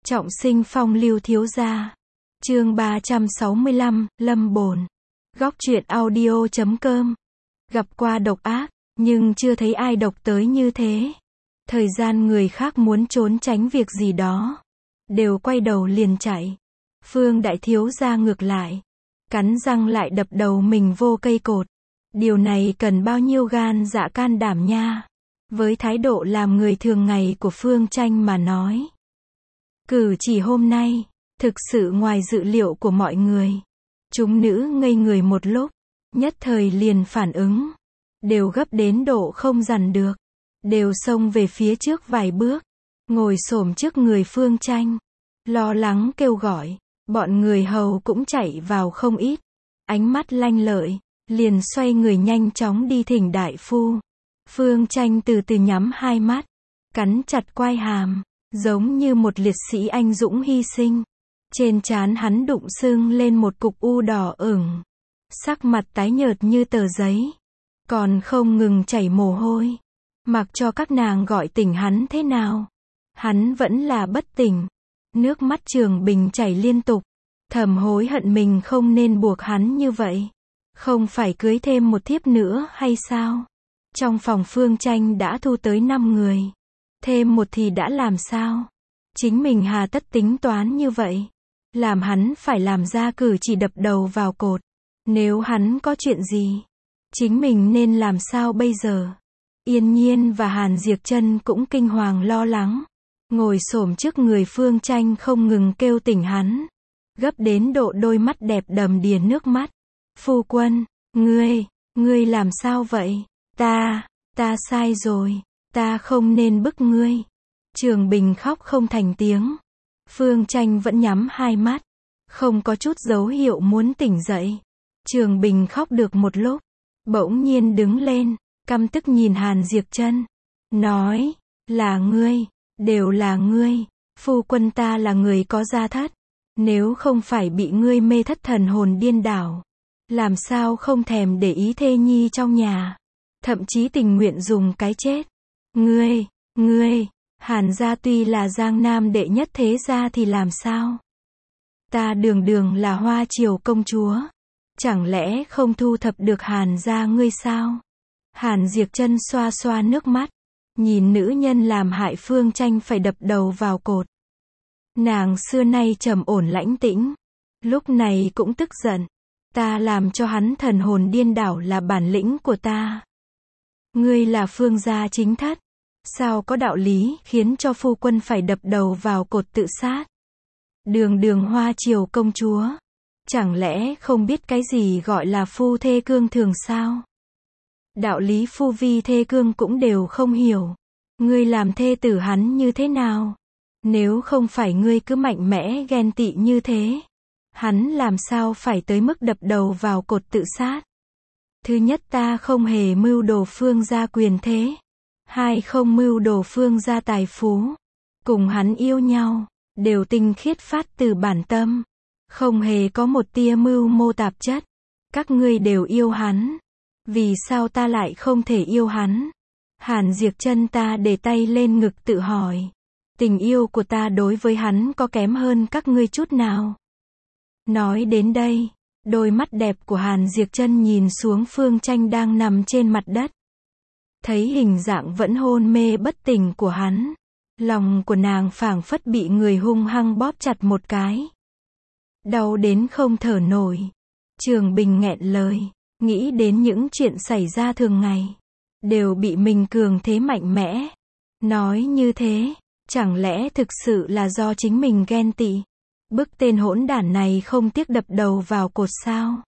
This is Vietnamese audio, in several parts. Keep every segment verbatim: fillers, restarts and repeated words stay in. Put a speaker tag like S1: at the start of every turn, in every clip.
S1: Trọng sinh phong lưu thiếu gia. Chương ba trăm sáu mươi lăm, Lâm Bồn. Góc truyện audio chấm com. Gặp qua độc ác, nhưng chưa thấy ai độc tới như thế. Thời gian người khác muốn trốn tránh việc gì đó, đều quay đầu liền chạy. Phương đại thiếu gia ngược lại, cắn răng lại đập đầu mình vô cây cột. Điều này cần bao nhiêu gan dạ can đảm nha. Với thái độ làm người thường ngày của Phương Tranh mà nói, cử chỉ hôm nay, thực sự ngoài dự liệu của mọi người. Chúng nữ ngây người một lúc, nhất thời liền phản ứng. Đều gấp đến độ không dằn được. Đều xông về phía trước vài bước, ngồi xổm trước người Phương Tranh. Lo lắng kêu gọi, bọn người hầu cũng chạy vào không ít. Ánh mắt lanh lợi, liền xoay người nhanh chóng đi thỉnh đại phu. Phương Tranh từ từ nhắm hai mắt, cắn chặt quai hàm, giống như một liệt sĩ anh dũng hy sinh. Trên trán hắn đụng sưng lên một cục u đỏ ửng, sắc mặt tái nhợt như tờ giấy, còn không ngừng chảy mồ hôi. Mặc cho các nàng gọi tỉnh hắn thế nào, hắn vẫn là bất tỉnh. Nước mắt Trường Bình chảy liên tục, thầm hối hận mình không nên buộc hắn như vậy. Không phải cưới thêm một thiếp nữa hay sao? Trong phòng Phương Tranh đã thu tới năm người, thêm một thì đã làm sao? Chính mình hà tất tính toán như vậy, làm hắn phải làm ra cử chỉ đập đầu vào cột. Nếu hắn có chuyện gì, chính mình nên làm sao bây giờ? Yên Nhiên và Hàn Diệp Chân cũng kinh hoàng lo lắng, ngồi xổm trước người Phương Tranh không ngừng kêu tỉnh hắn, gấp đến độ đôi mắt đẹp đầm đìa nước mắt. Phu quân, ngươi, ngươi làm sao vậy? Ta, ta sai rồi, ta không nên bức ngươi. Trường Bình khóc không thành tiếng. Phương Tranh vẫn nhắm hai mắt, không có chút dấu hiệu muốn tỉnh dậy. Trường Bình khóc được một lúc, bỗng nhiên đứng lên, căm tức nhìn Hàn Diệp Chân, nói, là ngươi, đều là ngươi. Phu quân ta là người có gia thất, nếu không phải bị ngươi mê thất thần hồn điên đảo, làm sao không thèm để ý thê nhi trong nhà, thậm chí tình nguyện dùng cái chết. Ngươi, ngươi, Hàn gia tuy là Giang Nam đệ nhất thế gia thì làm sao? Ta đường đường là Hoa Triều công chúa, chẳng lẽ không thu thập được Hàn gia ngươi sao? Hàn Diệp Chân xoa xoa nước mắt, nhìn nữ nhân làm hại Phương Tranh phải đập đầu vào cột. Nàng xưa nay trầm ổn lãnh tĩnh, lúc này cũng tức giận. Ta làm cho hắn thần hồn điên đảo là bản lĩnh của ta. Ngươi là Phương gia chính thất, sao có đạo lý khiến cho phu quân phải đập đầu vào cột tự sát? Đường đường Hoa Triều công chúa, chẳng lẽ không biết cái gì gọi là phu thê cương thường sao? Đạo lý phu vi thê cương cũng đều không hiểu. Ngươi làm thê tử hắn như thế nào? Nếu không phải ngươi cứ mạnh mẽ ghen tị như thế, hắn làm sao phải tới mức đập đầu vào cột tự sát? Thứ nhất, ta không hề mưu đồ Phương gia quyền thế. Hai, không mưu đồ Phương gia tài phú. Cùng hắn yêu nhau, đều tinh khiết phát từ bản tâm, không hề có một tia mưu mô tạp chất. Các ngươi đều yêu hắn, vì sao ta lại không thể yêu hắn? Hàn Diệp Chân ta để tay lên ngực tự hỏi, tình yêu của ta đối với hắn có kém hơn các ngươi chút nào? Nói đến đây, đôi mắt đẹp của Hàn Diệp Chân nhìn xuống Phương Tranh đang nằm trên mặt đất. Thấy hình dạng vẫn hôn mê bất tỉnh của hắn, lòng của nàng phảng phất bị người hung hăng bóp chặt một cái. Đau đến không thở nổi. Trường Bình nghẹn lời, nghĩ đến những chuyện xảy ra thường ngày, đều bị mình cường thế mạnh mẽ. Nói như thế, chẳng lẽ thực sự là do chính mình ghen tị? Bức tên hỗn đản này không tiếc đập đầu vào cột sao?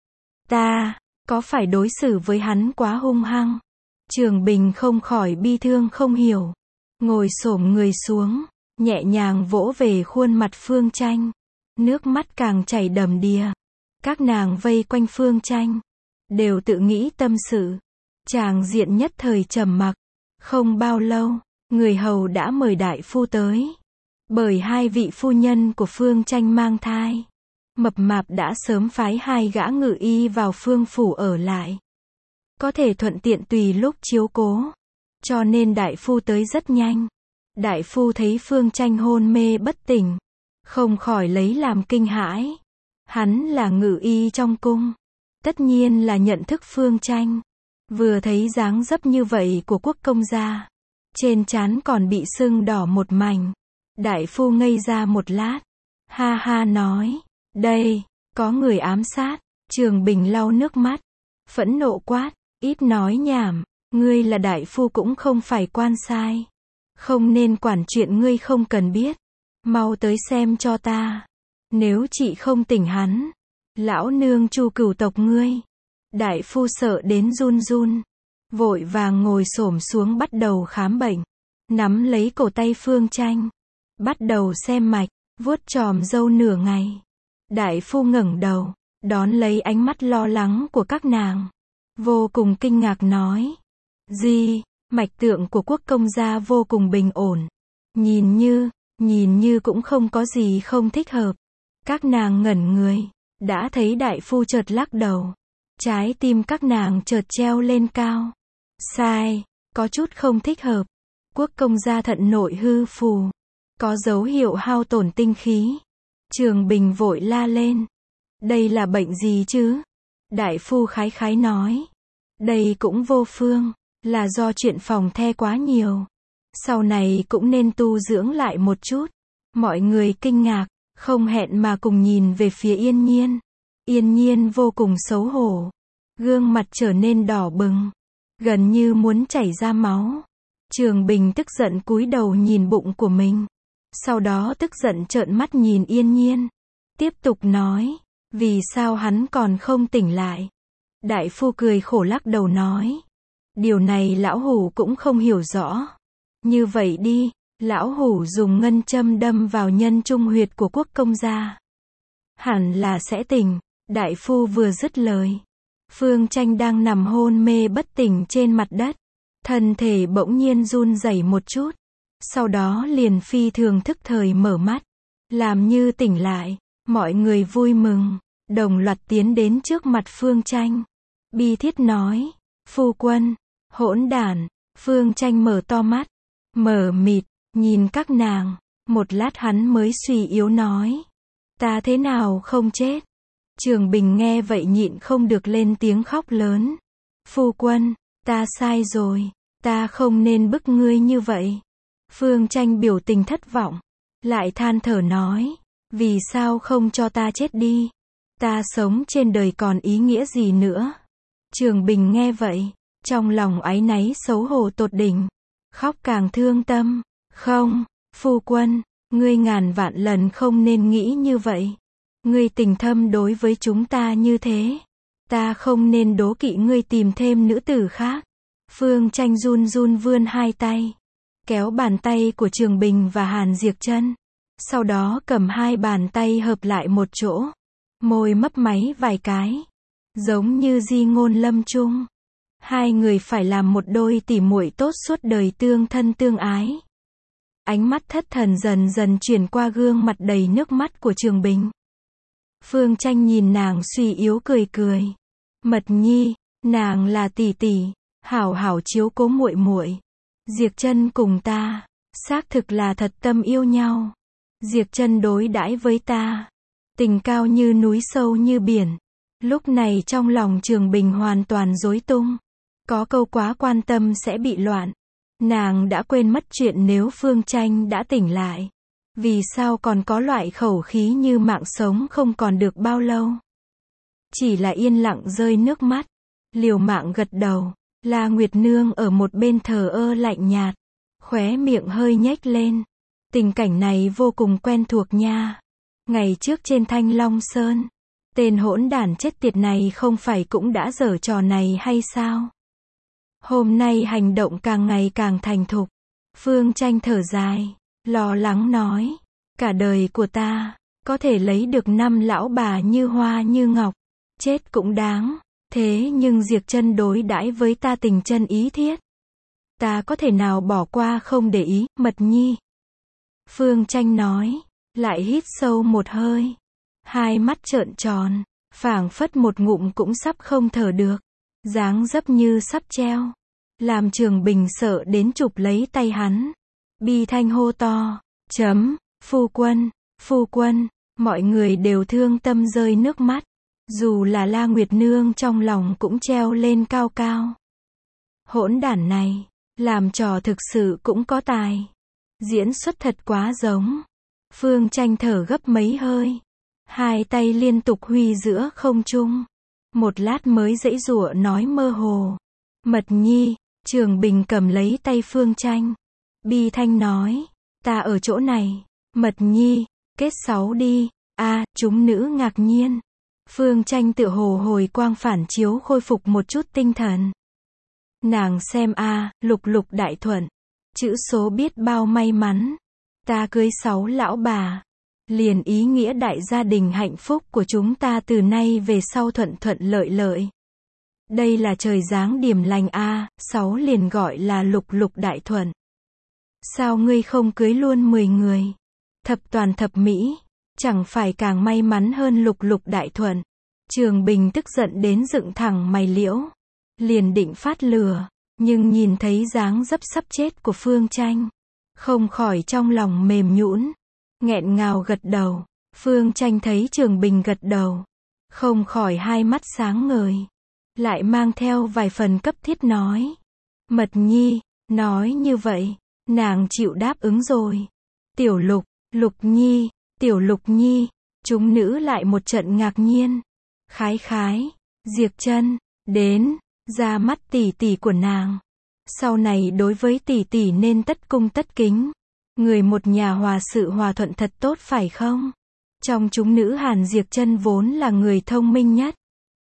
S1: Ta, có phải đối xử với hắn quá hung hăng? Trường Bình không khỏi bi thương không hiểu, ngồi xổm người xuống, nhẹ nhàng vỗ về khuôn mặt Phương Tranh, nước mắt càng chảy đầm đìa. Các nàng vây quanh Phương Tranh, đều tự nghĩ tâm sự. Tràng diện nhất thời trầm mặc. Không bao lâu, người hầu đã mời đại phu tới. Bởi hai vị phu nhân của Phương Tranh mang thai, Mập Mạp đã sớm phái hai gã ngự y vào Phương phủ ở lại, có thể thuận tiện tùy lúc chiếu cố, cho nên đại phu tới rất nhanh. Đại phu thấy Phương Tranh hôn mê bất tỉnh, không khỏi lấy làm kinh hãi. Hắn là ngự y trong cung, tất nhiên là nhận thức Phương Tranh. Vừa thấy dáng dấp như vậy của quốc công gia, trên trán còn bị sưng đỏ một mảnh. Đại phu ngây ra một lát, ha ha nói, đây, có người ám sát. Trường Bình lau nước mắt, phẫn nộ quát, ít nói nhảm, ngươi là đại phu cũng không phải quan sai. Không nên quản chuyện ngươi không cần biết. Mau tới xem cho ta. Nếu chị không tỉnh hắn, lão nương Chu cửu tộc ngươi. Đại phu sợ đến run run, vội vàng ngồi xổm xuống bắt đầu khám bệnh. Nắm lấy cổ tay Phương Tranh, bắt đầu xem mạch, vuốt chòm râu nửa ngày. Đại phu ngẩng đầu, đón lấy ánh mắt lo lắng của các nàng, vô cùng kinh ngạc nói, gì, mạch tượng của quốc công gia vô cùng bình ổn. Nhìn như, nhìn như cũng không có gì không thích hợp. Các nàng ngẩn người, đã thấy đại phu chợt lắc đầu. Trái tim các nàng chợt treo lên cao. Sai, có chút không thích hợp. Quốc công gia thận nội hư phù, có dấu hiệu hao tổn tinh khí. Trường Bình vội la lên. Đây là bệnh gì chứ? Đại phu khái khái nói. Đây cũng vô phương, là do chuyện phòng the quá nhiều. Sau này cũng nên tu dưỡng lại một chút. Mọi người kinh ngạc, không hẹn mà cùng nhìn về phía Yên Nhiên. Yên Nhiên vô cùng xấu hổ, gương mặt trở nên đỏ bừng, gần như muốn chảy ra máu. Trường Bình tức giận cúi đầu nhìn bụng của mình, sau đó tức giận trợn mắt nhìn Yên Nhiên, tiếp tục nói, vì sao hắn còn không tỉnh lại? Đại phu cười khổ lắc đầu nói, điều này lão hủ cũng không hiểu rõ. Như vậy đi, lão hủ dùng ngân châm đâm vào nhân trung huyệt của quốc công gia, hẳn là sẽ tỉnh. Đại phu vừa dứt lời, Phương Tranh đang nằm hôn mê bất tỉnh trên mặt đất, thân thể bỗng nhiên run rẩy một chút, sau đó liền phi thường thức thời mở mắt, làm như tỉnh lại. Mọi người vui mừng, đồng loạt tiến đến trước mặt Phương Tranh, bi thiết nói, phu quân, hỗn đản. Phương Tranh mở to mắt, mờ mịt, nhìn các nàng, một lát hắn mới suy yếu nói, ta thế nào không chết? Trường Bình nghe vậy nhịn không được lên tiếng khóc lớn, phu quân, ta sai rồi, ta không nên bức ngươi như vậy. Phương Tranh biểu tình thất vọng, lại than thở nói, vì sao không cho ta chết đi? Ta sống trên đời còn ý nghĩa gì nữa? Trường Bình nghe vậy, trong lòng áy náy xấu hổ tột đỉnh, khóc càng thương tâm. Không, phu quân, ngươi ngàn vạn lần không nên nghĩ như vậy. Ngươi tình thâm đối với chúng ta như thế, ta không nên đố kỵ ngươi tìm thêm nữ tử khác. Phương Tranh run run vươn hai tay, kéo bàn tay của Trường Bình và Hàn Diệc Chân, sau đó cầm hai bàn tay hợp lại một chỗ, môi mấp máy vài cái, giống như di ngôn lâm chung. Hai người phải làm một đôi tỉ muội tốt suốt đời tương thân tương ái. Ánh mắt thất thần dần dần chuyển qua gương mặt đầy nước mắt của Trường Bình. Phương Tranh nhìn nàng suy yếu cười cười. Mật nhi, nàng là tỷ tỷ, hảo hảo chiếu cố muội muội. Diệc Chân cùng ta, xác thực là thật tâm yêu nhau. Diệc Chân đối đãi với ta, tình cao như núi sâu như biển. Lúc này trong lòng Trường Bình hoàn toàn rối tung. Có câu quá quan tâm sẽ bị loạn. Nàng đã quên mất chuyện nếu Phương Tranh đã tỉnh lại, vì sao còn có loại khẩu khí như mạng sống không còn được bao lâu. Chỉ là yên lặng rơi nước mắt, liều mạng gật đầu. La Nguyệt Nương ở một bên thờ ơ lạnh nhạt, khóe miệng hơi nhếch lên. Tình cảnh này vô cùng quen thuộc nha. Ngày trước trên Thanh Long Sơn, tên hỗn đản chết tiệt này không phải cũng đã giở trò này hay sao? Hôm nay hành động càng ngày càng thành thục. Phương Tranh thở dài, lo lắng nói, cả đời của ta, có thể lấy được năm lão bà như hoa như ngọc, chết cũng đáng. Thế nhưng Diệc Chân đối đãi với ta tình chân ý thiết, ta có thể nào bỏ qua không để ý? Mật nhi. Phương Tranh nói, lại hít sâu một hơi, hai mắt trợn tròn, phảng phất một ngụm cũng sắp không thở được, dáng dấp như sắp treo, làm Trường Bình sợ đến chụp lấy tay hắn. Bi Thanh hô to, chấm, phu quân, phu quân, mọi người đều thương tâm rơi nước mắt, dù là La Nguyệt Nương trong lòng cũng treo lên cao cao. Hỗn đản này, làm trò thực sự cũng có tài. Diễn xuất thật quá giống. Phương Tranh thở gấp mấy hơi. Hai tay liên tục huy giữa không trung. Một lát mới giãy giụa nói mơ hồ. Mật nhi, Trường Bình cầm lấy tay Phương Tranh. Bi Thanh nói, ta ở chỗ này. Mật nhi, kết sáu đi. A, à, chúng nữ ngạc nhiên. Phương Tranh tựa hồ hồi quang phản chiếu khôi phục một chút tinh thần. Nàng xem a, à, lục lục đại thuận. Chữ số biết bao may mắn. Ta cưới sáu lão bà. Liền ý nghĩa đại gia đình hạnh phúc của chúng ta từ nay về sau thuận thuận lợi lợi. Đây là trời giáng điểm lành a, à, sáu liền gọi là lục lục đại thuận. Sao ngươi không cưới luôn mười người? Thập toàn thập mỹ, chẳng phải càng may mắn hơn lục lục đại thuận. Trường Bình tức giận đến dựng thẳng mày liễu. Liền định phát lừa, nhưng nhìn thấy dáng dấp sắp chết của Phương Tranh. Không khỏi trong lòng mềm nhũn, nghẹn ngào gật đầu. Phương Tranh thấy Trường Bình gật đầu, không khỏi hai mắt sáng ngời. Lại mang theo vài phần cấp thiết nói. Mật nhi, nói như vậy, nàng chịu đáp ứng rồi. Tiểu Lục, Lục nhi, Tiểu Lục nhi, chúng nữ lại một trận ngạc nhiên. Khái khái, Diệp Chân, đến, ra mắt tỷ tỷ của nàng. Sau này đối với tỷ tỷ nên tất cung tất kính. Người một nhà hòa sự hòa thuận thật tốt phải không? Trong chúng nữ Hàn Diệp Chân vốn là người thông minh nhất.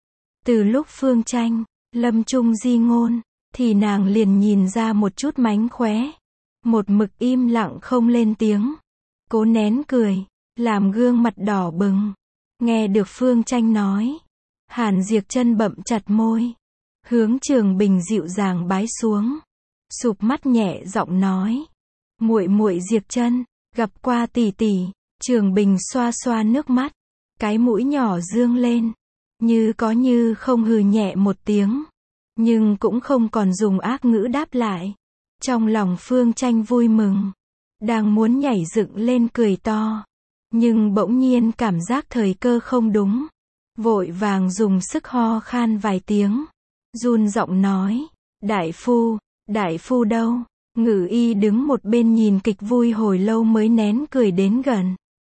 S1: Từ lúc Phương Tranh, lâm trung di ngôn, thì nàng liền nhìn ra một chút mánh khóe. Một mực im lặng không lên tiếng. Cố nén cười, làm gương mặt đỏ bừng. Nghe được Phương Tranh nói, Hàn Diệp Chân bậm chặt môi. Hướng Trường Bình dịu dàng bái xuống. Sụp mắt nhẹ giọng nói. Muội muội Diệp Chân, gặp qua tỷ tỷ. Trường Bình xoa xoa nước mắt. Cái mũi nhỏ dương lên. Như có như không hừ nhẹ một tiếng. Nhưng cũng không còn dùng ác ngữ đáp lại. Trong lòng Phương Tranh vui mừng. Đang muốn nhảy dựng lên cười to. Nhưng bỗng nhiên cảm giác thời cơ không đúng. Vội vàng dùng sức ho khan vài tiếng. Run giọng nói. Đại phu, đại phu đâu? Ngự y đứng một bên nhìn kịch vui hồi lâu mới nén cười đến gần.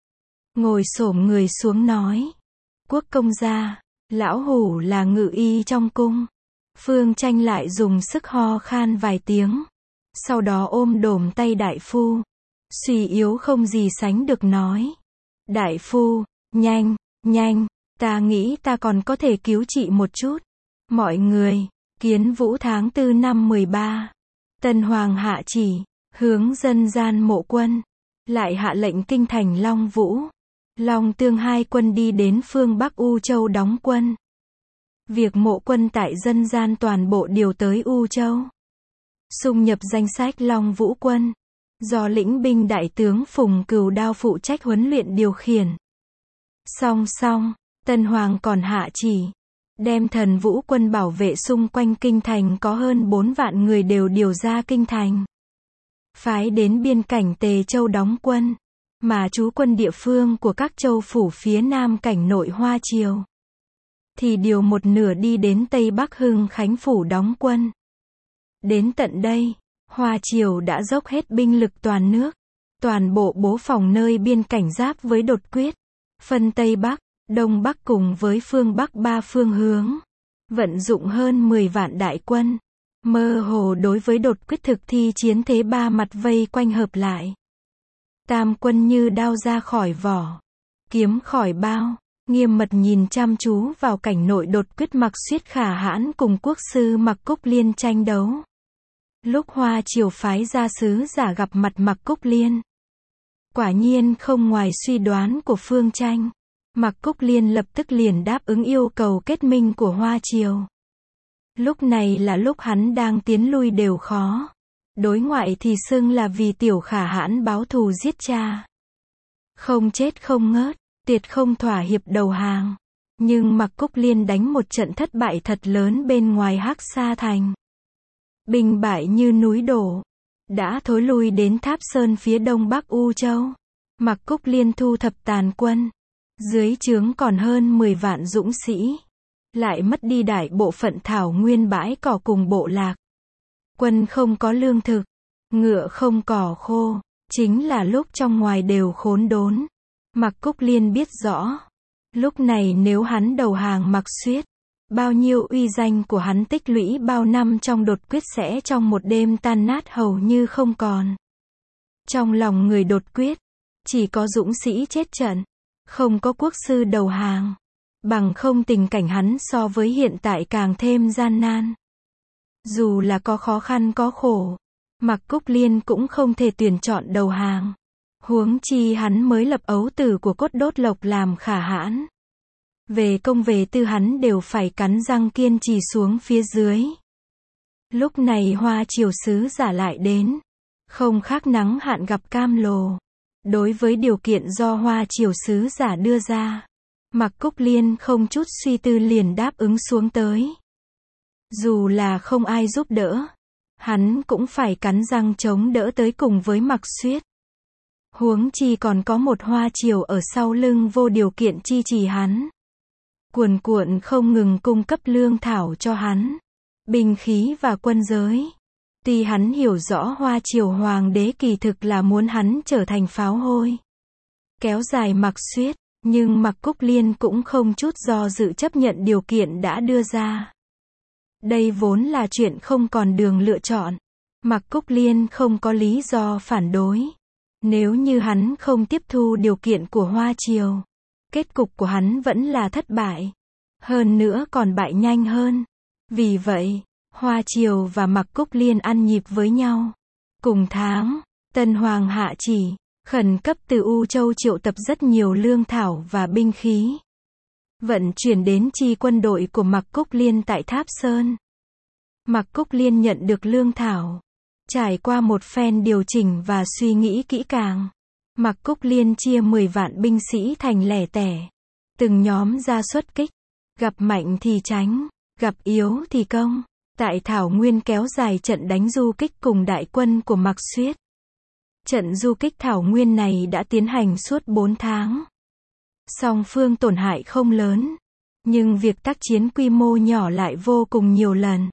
S1: Ngồi xổm người xuống nói. Quốc công gia, lão hủ là ngự y trong cung. Phương Tranh lại dùng sức ho khan vài tiếng. Sau đó ôm đồm tay đại phu. Suy yếu không gì sánh được nói. Đại phu, nhanh, nhanh, ta nghĩ ta còn có thể cứu trị một chút. Mọi người, Kiến Vũ tháng tư năm mười ba. Tân Hoàng hạ chỉ, hướng dân gian mộ quân. Lại hạ lệnh kinh thành Long Vũ. Long Tương hai quân đi đến phương Bắc U Châu đóng quân. Việc mộ quân tại dân gian toàn bộ điều tới U Châu. Xung nhập danh sách Long Vũ quân. Do lĩnh binh đại tướng Phùng Cừu Đao phụ trách huấn luyện điều khiển. Song song, Tân Hoàng còn hạ chỉ. Đem thần vũ quân bảo vệ xung quanh kinh thành có hơn bốn vạn người đều điều ra kinh thành. Phái đến biên cảnh Tề Châu đóng quân. Mà trú quân địa phương của các châu phủ phía nam cảnh nội Hoa Triều. Thì điều một nửa đi đến Tây Bắc Hưng Khánh phủ đóng quân. Đến tận đây, Hoa Triều đã dốc hết binh lực toàn nước. Toàn bộ bố phòng nơi biên cảnh giáp với Đột Quyết. Phân Tây Bắc, Đông Bắc cùng với phương Bắc ba phương hướng. Vận dụng hơn mười vạn đại quân. Mơ hồ đối với Đột Quyết thực thi chiến thế ba mặt vây quanh hợp lại. Tam quân như đao ra khỏi vỏ. Kiếm khỏi bao. Nghiêm mật nhìn chăm chú vào cảnh nội Đột Quyết Mặc Xuyết Khả Hãn cùng quốc sư Mặc Cúc Liên tranh đấu. Lúc Hoa Triều phái ra sứ giả gặp mặt Mặc Cúc Liên. Quả nhiên không ngoài suy đoán của Phương Tranh. Mặc Cúc Liên lập tức liền đáp ứng yêu cầu kết minh của Hoa Triều. Lúc này là lúc hắn đang tiến lui đều khó. Đối ngoại thì xưng là vì tiểu Khả Hãn báo thù giết cha. Không chết không ngớt, tuyệt không thỏa hiệp đầu hàng. Nhưng Mặc Cúc Liên đánh một trận thất bại thật lớn bên ngoài Hắc Sa Thành. Binh bại như núi đổ. đã thối lui đến Tháp Sơn phía đông bắc U Châu. Mạc Cúc Liên thu thập tàn quân. Dưới trướng còn hơn mười vạn dũng sĩ. Lại mất đi đại bộ phận thảo nguyên bãi cỏ cùng bộ lạc. Quân không có lương thực. Ngựa không cỏ khô. Chính là lúc trong ngoài đều khốn đốn. Mạc Cúc Liên biết rõ. Lúc này nếu hắn đầu hàng Mạc Xuyết, bao nhiêu uy danh của hắn tích lũy bao năm trong đột quyết sẽ trong một đêm tan nát hầu như không còn. Trong lòng người đột quyết, chỉ có dũng sĩ chết trận, không có quốc sư đầu hàng. Bằng không tình cảnh hắn so với hiện tại càng thêm gian nan. Dù là có khó khăn có khổ, Mạc Cúc Liên cũng không thể tuyển chọn đầu hàng. Huống chi hắn mới lập ấu tử của Cốt Đốt Lộc làm khả hãn. Về công về tư hắn đều phải cắn răng kiên trì xuống phía dưới. Lúc này Hoa Triều sứ giả lại đến. Không khác nắng hạn gặp cam lồ. Đối với điều kiện do Hoa Triều sứ giả đưa ra, Mạc Cúc Liên không chút suy tư liền đáp ứng xuống tới. Dù là không ai giúp đỡ, hắn cũng phải cắn răng chống đỡ tới cùng với Mạc Xuyết. Huống chi còn có một Hoa Triều ở sau lưng vô điều kiện chi trì hắn. Cuồn cuộn không ngừng cung cấp lương thảo cho hắn, binh khí và quân giới. Tuy hắn hiểu rõ Hoa Triều Hoàng đế kỳ thực là muốn hắn trở thành pháo hôi, kéo dài Mạc Xuyết, nhưng Mạc Cúc Liên cũng không chút do dự chấp nhận điều kiện đã đưa ra. Đây vốn là chuyện không còn đường lựa chọn. Mạc Cúc Liên không có lý do phản đối. Nếu như hắn không tiếp thu điều kiện của Hoa Triều, kết cục của hắn vẫn là thất bại. Hơn nữa còn bại nhanh hơn. Vì vậy, Hoa Triều và Mạc Cúc Liên ăn nhịp với nhau. Cùng tháng, Tân Hoàng hạ chỉ, khẩn cấp từ U Châu triệu tập rất nhiều lương thảo và binh khí. Vận chuyển đến chi quân đội của Mạc Cúc Liên tại Tháp Sơn. Mạc Cúc Liên nhận được lương thảo. Trải qua một phen điều chỉnh và suy nghĩ kỹ càng, Mạc Cúc Liên chia mười vạn binh sĩ thành lẻ tẻ. Từng nhóm ra xuất kích. Gặp mạnh thì tránh, gặp yếu thì công. Tại Thảo Nguyên kéo dài trận đánh du kích cùng đại quân của Mạc Xuyết. Trận du kích Thảo Nguyên này đã tiến hành suốt bốn tháng. Song phương tổn hại không lớn, nhưng việc tác chiến quy mô nhỏ lại vô cùng nhiều lần.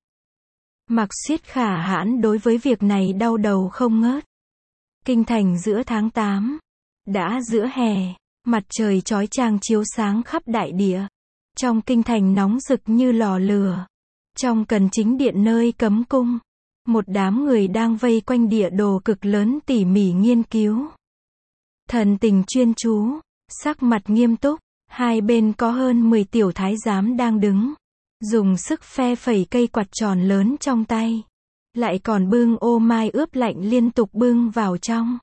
S1: Mạc Xuyết khả hãn đối với việc này đau đầu không ngớt. Kinh thành giữa tháng tám, đã giữa hè, mặt trời chói chang chiếu sáng khắp đại địa. Trong kinh thành nóng rực như lò lửa. Trong cần chính điện nơi cấm cung, một đám người đang vây quanh địa đồ cực lớn tỉ mỉ nghiên cứu. Thần tình chuyên chú, sắc mặt nghiêm túc, hai bên có hơn mười tiểu thái giám đang đứng, dùng sức phe phẩy cây quạt tròn lớn trong tay, lại còn bưng ô mai ướp lạnh liên tục bưng vào trong.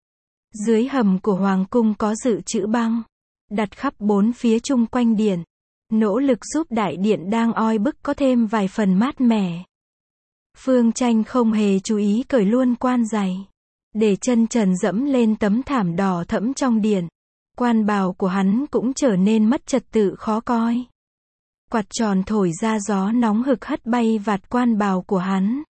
S1: Dưới hầm của hoàng cung có dự trữ băng, đặt khắp bốn phía chung quanh điện, nỗ lực giúp đại điện đang oi bức có thêm vài phần mát mẻ. Phương Tranh không hề chú ý cởi luôn quan giày, để chân trần dẫm lên tấm thảm đỏ thẫm trong điện. Quan bào của hắn cũng trở nên mất trật tự khó coi. Quạt tròn thổi ra gió nóng hực hất bay vạt quan bào của hắn.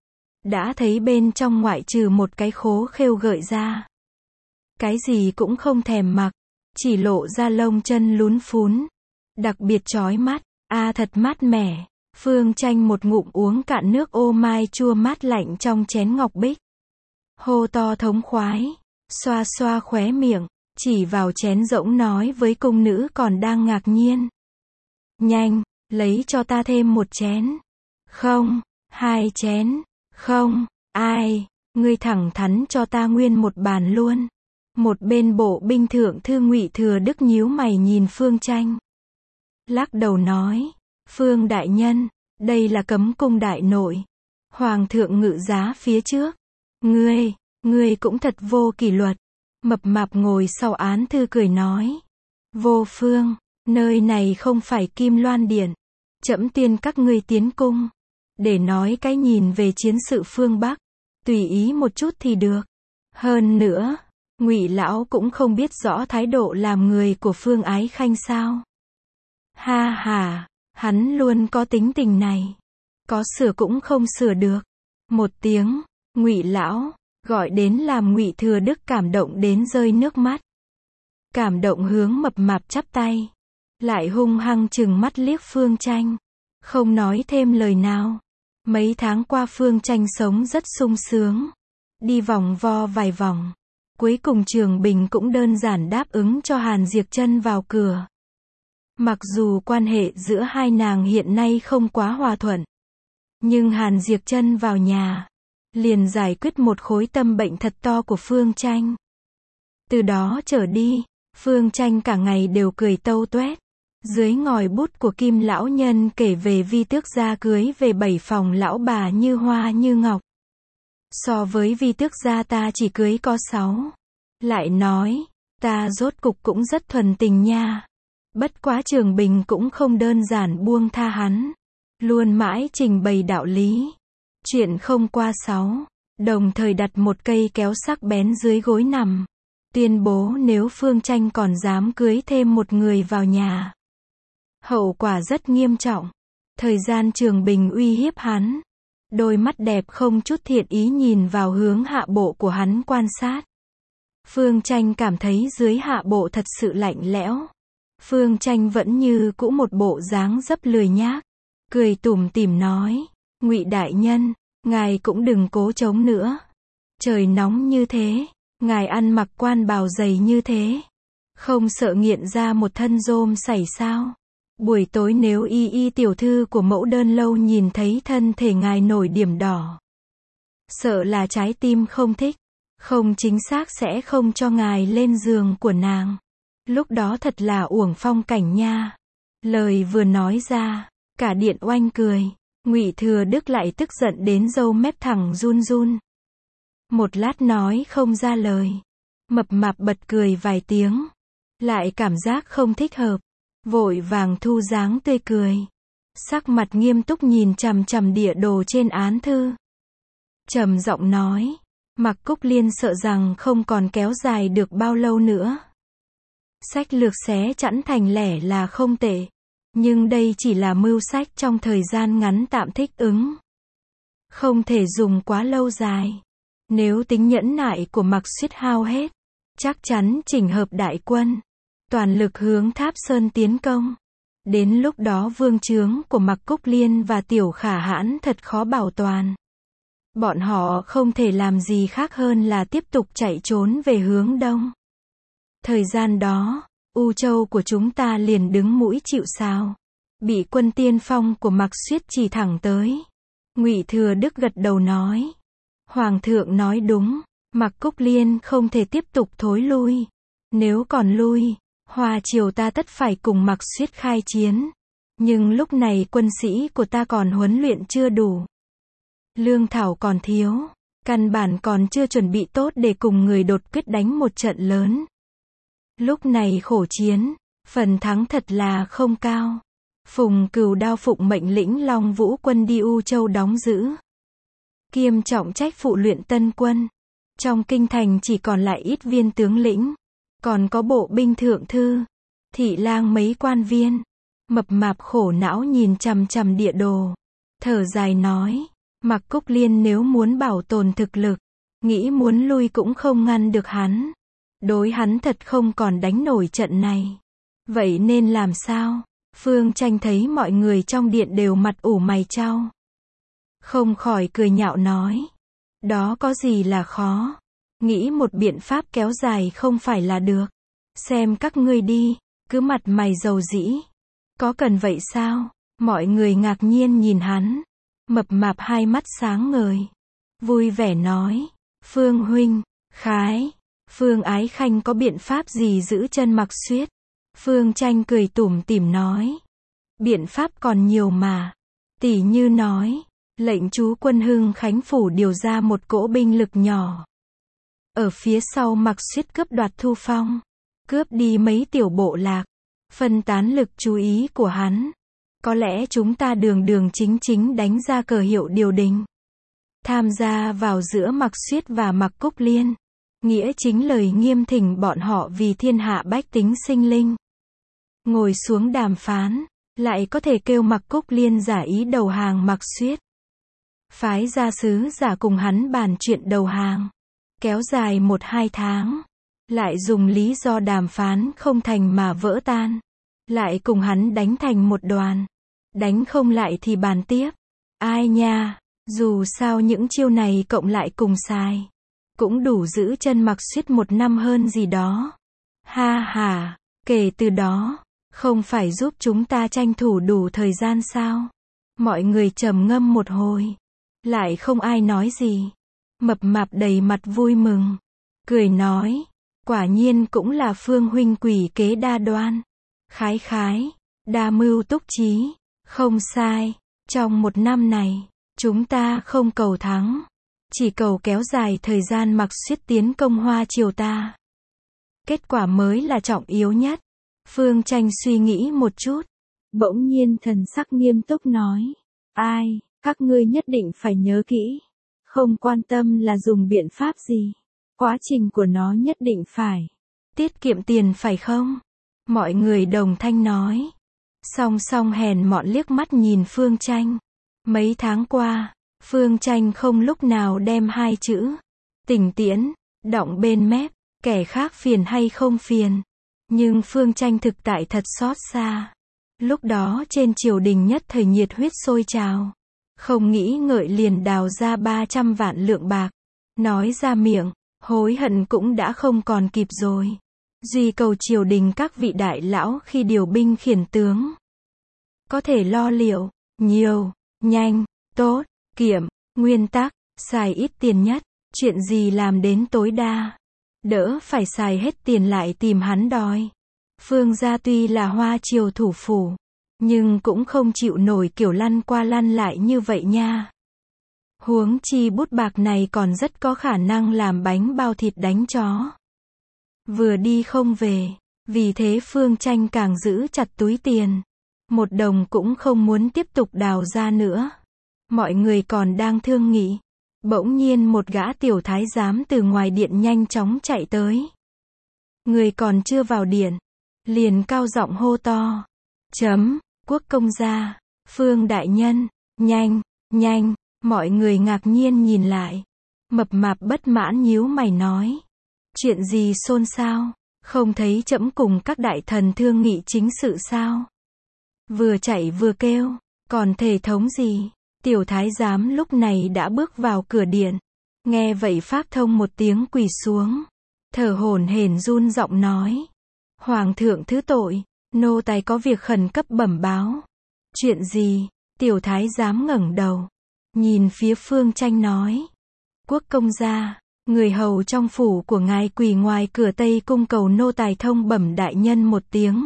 S1: Đã thấy bên trong ngoại trừ một cái khố khêu gợi ra, cái gì cũng không thèm mặc, chỉ lộ ra lông chân lún phún, đặc biệt chói mắt. A à, thật mát mẻ. Phương Tranh một ngụm uống cạn nước ô mai chua mát lạnh trong chén ngọc bích. Hô to thống khoái, xoa xoa khóe miệng, chỉ vào chén rỗng nói với cung nữ còn đang ngạc nhiên. Nhanh, lấy cho ta thêm một chén. Không, hai chén. Không, ai, ngươi thẳng thắn cho ta nguyên một bàn luôn. Một bên bộ binh thượng thư Ngụy Thừa Đức nhíu mày nhìn Phương Tranh. Lắc đầu nói, Phương đại nhân, đây là cấm cung đại nội. Hoàng thượng ngự giá phía trước. Ngươi, ngươi cũng thật vô kỷ luật. Mập mạp ngồi sau án thư cười nói. Vô phương, nơi này không phải Kim Loan Điện. Trẫm tuyên các ngươi tiến cung, để nói cái nhìn về chiến sự phương Bắc. Tùy ý một chút thì được. Hơn nữa, Ngụy lão cũng không biết rõ thái độ làm người của Phương Ái Khanh sao. Ha ha, hắn luôn có tính tình này. Có sửa cũng không sửa được. Một tiếng, Ngụy lão, gọi đến làm Ngụy Thừa Đức cảm động đến rơi nước mắt. Cảm động hướng mập mạp chắp tay, lại hung hăng trừng mắt liếc Phương Tranh, không nói thêm lời nào. Mấy tháng qua Phương Tranh sống rất sung sướng, đi vòng vo vài vòng. Cuối cùng Trường Bình cũng đơn giản đáp ứng cho Hàn Diệp Trân vào cửa. Mặc dù quan hệ giữa hai nàng hiện nay không quá hòa thuận, nhưng Hàn Diệp Trân vào nhà, liền giải quyết một khối tâm bệnh thật to của Phương Tranh. Từ đó trở đi, Phương Tranh cả ngày đều cười tâu tuét. Dưới ngòi bút của Kim lão nhân kể về Vi Tước gia cưới về bảy phòng lão bà như hoa như ngọc. So với Vi Tước gia ta chỉ cưới có sáu. Lại nói, ta rốt cục cũng rất thuần tình nha. Bất quá Trường Bình cũng không đơn giản buông tha hắn, luôn mãi trình bày đạo lý. Chuyện không qua sáu, đồng thời đặt một cây kéo sắc bén dưới gối nằm, tuyên bố nếu Phương Tranh còn dám cưới thêm một người vào nhà, hậu quả rất nghiêm trọng. Thời gian Trường Bình uy hiếp hắn, đôi mắt đẹp không chút thiện ý nhìn vào hướng hạ bộ của hắn quan sát. Phương Tranh cảm thấy dưới hạ bộ thật sự lạnh lẽo. Phương Tranh vẫn như cũ một bộ dáng dấp lười nhác, cười tủm tỉm nói, Ngụy đại nhân, ngài cũng đừng cố chống nữa. Trời nóng như thế, ngài ăn mặc quan bào dày như thế, không sợ nghiện ra một thân rôm sảy sao? Buổi tối nếu y y tiểu thư của mẫu đơn lâu nhìn thấy thân thể ngài nổi điểm đỏ, sợ là trái tim không thích, không chính xác sẽ không cho ngài lên giường của nàng. Lúc đó thật là uổng phong cảnh nha. Lời vừa nói ra, cả điện oanh cười. Ngụy Thừa Đức lại tức giận đến râu mép thẳng run run. Một lát nói không ra lời. Mập mạp bật cười vài tiếng, lại cảm giác không thích hợp, vội vàng thu dáng tươi cười, sắc mặt nghiêm túc nhìn chằm chằm địa đồ trên án thư, trầm giọng nói, Mạc Cúc Liên sợ rằng không còn kéo dài được bao lâu nữa. Sách lược xé chẵn thành lẻ là không tệ, nhưng đây chỉ là mưu sách trong thời gian ngắn tạm thích ứng, không thể dùng quá lâu dài. Nếu tính nhẫn nại của Mạc Xuyết hao hết, chắc chắn chỉnh hợp đại quân, toàn lực hướng Tháp Sơn tiến công. Đến lúc đó vương trướng của Mạc Cúc Liên và Tiểu Khả Hãn thật khó bảo toàn. Bọn họ không thể làm gì khác hơn là tiếp tục chạy trốn về hướng đông. Thời gian đó, U Châu của chúng ta liền đứng mũi chịu sào, bị quân tiên phong của Mạc Xuyết chỉ thẳng tới. Ngụy Thừa Đức gật đầu nói, Hoàng thượng nói đúng, Mạc Cúc Liên không thể tiếp tục thối lui. Nếu còn lui, Hoa triều ta tất phải cùng Mạc Xuyết khai chiến. Nhưng lúc này quân sĩ của ta còn huấn luyện chưa đủ, lương thảo còn thiếu, căn bản còn chưa chuẩn bị tốt để cùng người đột quyết đánh một trận lớn. Lúc này khổ chiến, phần thắng thật là không cao. Phùng Cửu Đao phụng mệnh lĩnh Long Vũ quân đi U Châu đóng giữ, kiêm trọng trách phụ luyện tân quân. Trong kinh thành chỉ còn lại ít viên tướng lĩnh, còn có bộ binh thượng thư, thị lang mấy quan viên. Mập mạp khổ não nhìn chằm chằm địa đồ, thở dài nói, Mạc Cúc Liên nếu muốn bảo tồn thực lực, nghĩ muốn lui cũng không ngăn được hắn. Đối hắn thật không còn đánh nổi trận này. Vậy nên làm sao? Phương Tranh thấy mọi người trong điện đều mặt ủ mày chau, không khỏi cười nhạo nói, đó có gì là khó, nghĩ một biện pháp kéo dài không phải là được. Xem các ngươi đi, cứ mặt mày dầu dĩ, có cần vậy sao? Mọi người ngạc nhiên nhìn hắn. Mập mạp hai mắt sáng ngời, vui vẻ nói, Phương huynh, khái, Phương Ái Khanh có biện pháp gì giữ chân Mạc Xuyết? Phương Tranh cười tủm tỉm nói, biện pháp còn nhiều mà. Tỷ như nói, lệnh chú quân Hưng Khánh phủ điều ra một cỗ binh lực nhỏ, ở phía sau Mạc Xuyết cướp đoạt Thu Phong, cướp đi mấy tiểu bộ lạc, phân tán lực chú ý của hắn. Có lẽ chúng ta đường đường chính chính đánh ra cờ hiệu điều đình, tham gia vào giữa Mạc Xuyết và Mạc Cúc Liên, nghĩa chính lời nghiêm thỉnh bọn họ vì thiên hạ bách tính sinh linh, ngồi xuống đàm phán, lại có thể kêu Mạc Cúc Liên giả ý đầu hàng Mạc Xuyết. phái gia sứ giả cùng hắn bàn chuyện đầu hàng. Kéo dài một hai tháng. Lại dùng lý do đàm phán không thành mà vỡ tan. Lại cùng hắn đánh thành một đoàn. Đánh không lại thì bàn tiếp. Ai nha, dù sao những chiêu này cộng lại cùng xài. Cũng đủ giữ chân Mặc Xuyết một năm hơn gì đó. Ha ha, kể từ đó, không phải giúp chúng ta tranh thủ đủ thời gian sao? Mọi người trầm ngâm một hồi. Lại không ai nói gì. Mập mạp đầy mặt vui mừng. Cười nói, quả nhiên cũng là Phương huynh quỷ kế đa đoan. Khái khái, đa mưu túc trí. Không sai, trong một năm này, chúng ta không cầu thắng. Chỉ cầu kéo dài thời gian Mặc Xuyết tiến công Hoa Triều ta. Kết quả mới là trọng yếu nhất. Phương Tranh suy nghĩ một chút. Bỗng nhiên thần sắc nghiêm túc nói. Ai, các ngươi nhất định phải nhớ kỹ. Không quan tâm là dùng biện pháp gì. Quá trình của nó nhất định phải. Tiết kiệm tiền phải không? Mọi người đồng thanh nói. Song song hèn mọn liếc mắt nhìn Phương Tranh. Mấy tháng qua, Phương Tranh không lúc nào đem hai chữ tình tiễn đọng bên mép, kẻ khác phiền hay không phiền. Nhưng Phương Tranh thực tại thật xót xa. Lúc đó trên triều đình nhất thời nhiệt huyết sôi trào. Không nghĩ ngợi liền đào ra ba trăm vạn lượng bạc. Nói ra miệng, hối hận cũng đã không còn kịp rồi. Duy cầu triều đình các vị đại lão khi điều binh khiển tướng. Có thể lo liệu, nhiều, nhanh, tốt, kiệm, nguyên tắc, xài ít tiền nhất, chuyện gì làm đến tối đa. Đỡ phải xài hết tiền lại tìm hắn đòi. Phương gia tuy là Hoa Triều thủ phủ, nhưng cũng không chịu nổi kiểu lăn qua lăn lại như vậy nha. Huống chi bút bạc này còn rất có khả năng làm bánh bao thịt đánh chó. Vừa đi không về, vì thế Phương Tranh càng giữ chặt túi tiền. Một đồng cũng không muốn tiếp tục đào ra nữa. Mọi người còn đang thương nghị. Bỗng nhiên một gã tiểu thái giám từ ngoài điện nhanh chóng chạy tới. Người còn chưa vào điện, liền cao giọng hô to. Chấm, Quốc công gia, Phương đại nhân, nhanh, nhanh, mọi người ngạc nhiên nhìn lại. Mập mạp bất mãn nhíu mày nói. Chuyện gì xôn xao, không thấy trẫm cùng các đại thần thương nghị chính sự sao? Vừa chạy vừa kêu, còn thể thống gì? Tiểu thái giám lúc này đã bước vào cửa điện. Nghe vậy phát thông một tiếng quỳ xuống. Thở hổn hển run giọng nói. Hoàng thượng thứ tội, nô tài có việc khẩn cấp bẩm báo. Chuyện gì? Tiểu thái giám ngẩng đầu. Nhìn phía Phương Tranh nói. Quốc công gia, người hầu trong phủ của ngài quỳ ngoài cửa Tây cung cầu nô tài thông bẩm đại nhân một tiếng.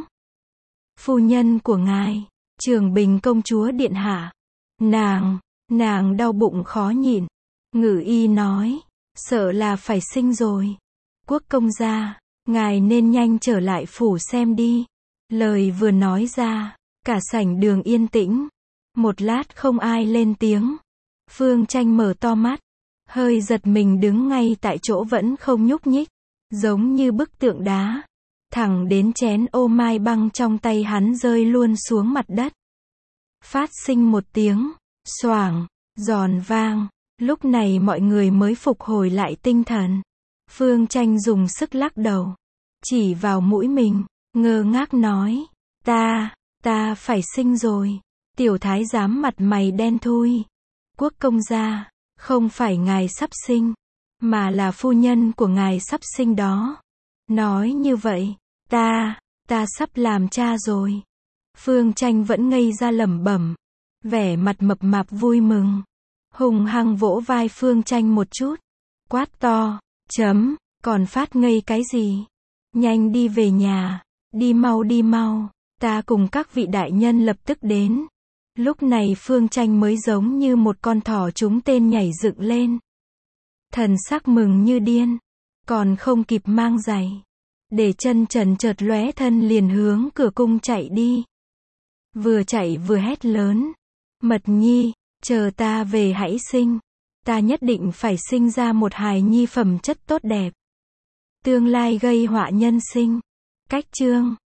S1: Phu nhân của ngài, Trường Bình công chúa điện hạ. Nàng, nàng đau bụng khó nhịn. Ngự y nói, sợ là phải sinh rồi. Quốc công gia, ngài nên nhanh trở lại phủ xem đi. Lời vừa nói ra, cả sảnh đường yên tĩnh. Một lát không ai lên tiếng. Phương Tranh mở to mắt, hơi giật mình đứng ngay tại chỗ vẫn không nhúc nhích, giống như bức tượng đá. Thẳng đến chén ô mai băng trong tay hắn rơi luôn xuống mặt đất. Phát sinh một tiếng, xoảng, giòn vang. Lúc này mọi người mới phục hồi lại tinh thần. Phương Tranh dùng sức lắc đầu, chỉ vào mũi mình, ngơ ngác nói. Ta, ta phải sinh rồi. Tiểu thái giám mặt mày đen thui. Quốc công gia, không phải ngài sắp sinh, mà là phu nhân của ngài sắp sinh đó. Nói như vậy, ta, ta sắp làm cha rồi. Phương Tranh vẫn ngây ra lẩm bẩm, vẻ mặt mập mạp vui mừng. Hùng hăng vỗ vai Phương Tranh một chút, quát to, chấm, còn phát ngây cái gì? Nhanh đi về nhà, đi mau đi mau, ta cùng các vị đại nhân lập tức đến. Lúc này Phương Tranh mới giống như một con thỏ trúng tên nhảy dựng lên. Thần sắc mừng như điên, còn không kịp mang giày. Để chân trần chợt lóe thân liền hướng cửa cung chạy đi. Vừa chạy vừa hét lớn. Mật nhi, chờ ta về hãy sinh. Ta nhất định phải sinh ra một hài nhi phẩm chất tốt đẹp. Tương lai gây họa nhân sinh. Cách chương